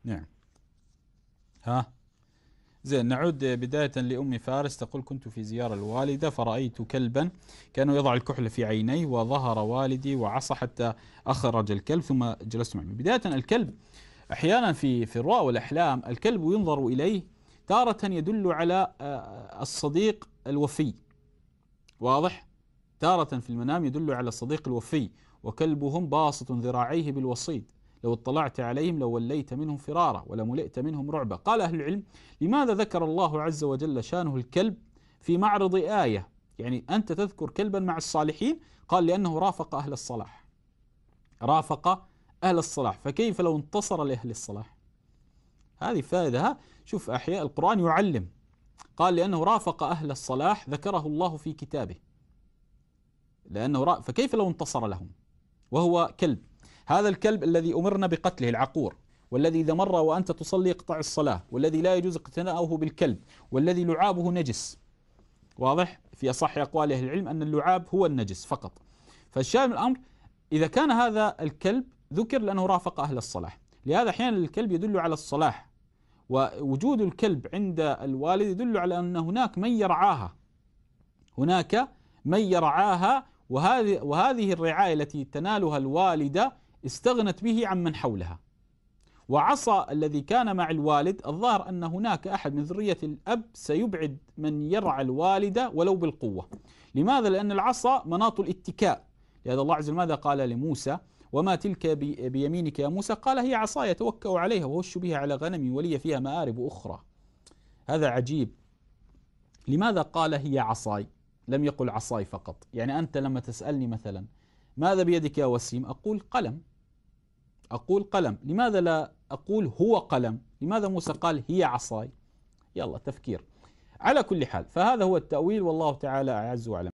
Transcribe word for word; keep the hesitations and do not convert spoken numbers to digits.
نعم. ها زين، نعود بداية لأم فارس تقول: كنت في زيارة الوالدة فرأيت كلبا كانوا يضع الكحل في عينيه، وظهر والدي وعصى حتى أخرج الكلب ثم جلست معه. بداية الكلب أحيانا في في الرؤى والأحلام الكلب ينظر إليه تارة يدل على آه، الصديق الوفي، واضح؟ تارة في المنام يدل على الصديق الوفي. وكلبهم باسط ذراعيه بالوصيد، لو اطلعت عليهم لو وليت منهم فرارا ولملئت منهم رعبا. قال أهل العلم: لماذا ذكر الله عز وجل شانه الكلب في معرض آية؟ يعني أنت تذكر كلبا مع الصالحين، قال: لأنه رافق أهل الصلاح، رافق أهل الصلاح، فكيف لو انتصر لأهل الصلاح؟ هذه فائدة. شوف، أحياء القرآن يعلم، قال: لأنه رافق أهل الصلاح ذكره الله في كتابه، لأنه رأ... فكيف لو انتصر لهم وهو كلب؟ هذا الكلب الذي أمرنا بقتله، العقور، والذي إذا مر وأنت تصلي يقطع الصلاة، والذي لا يجوز اقتناؤه بالكلب، والذي لعابه نجس. واضح؟ في أصح أقوال أهل العلم أن اللعاب هو النجس فقط. فالشاهد من الأمر، إذا كان هذا الكلب ذكر لأنه رافق أهل الصلاح، لهذا أحيانا الكلب يدل على الصلاح، ووجود الكلب عند الوالد يدل على أن هناك من يرعاها، هناك من يرعاها، وهذه وهذه الرعاية التي تنالها الوالدة استغنت به عن من حولها. وعصى الذي كان مع الوالد، الظاهر أن هناك أحد من ذرية الأب سيبعد من يرعى الوالدة ولو بالقوة. لماذا؟ لأن العصا مناط الاتكاء. لهذا الله عز وجل ماذا قال لموسى: وما تلك بيمينك يا موسى؟ قال: هي عصاي أتوكأ عليها وأهش بها على غنمي ولي فيها مآرب أخرى. هذا عجيب. لماذا قال هي عصاي؟ لم يقل عصاي فقط. يعني أنت لما تسألني مثلا: ماذا بيدك يا وسيم؟ أقول قلم، أقول قلم. لماذا لا أقول هو قلم؟ لماذا موسى قال هي عصاي؟ يلا تفكير. على كل حال، فهذا هو التأويل، والله تعالى أعز وأعلم.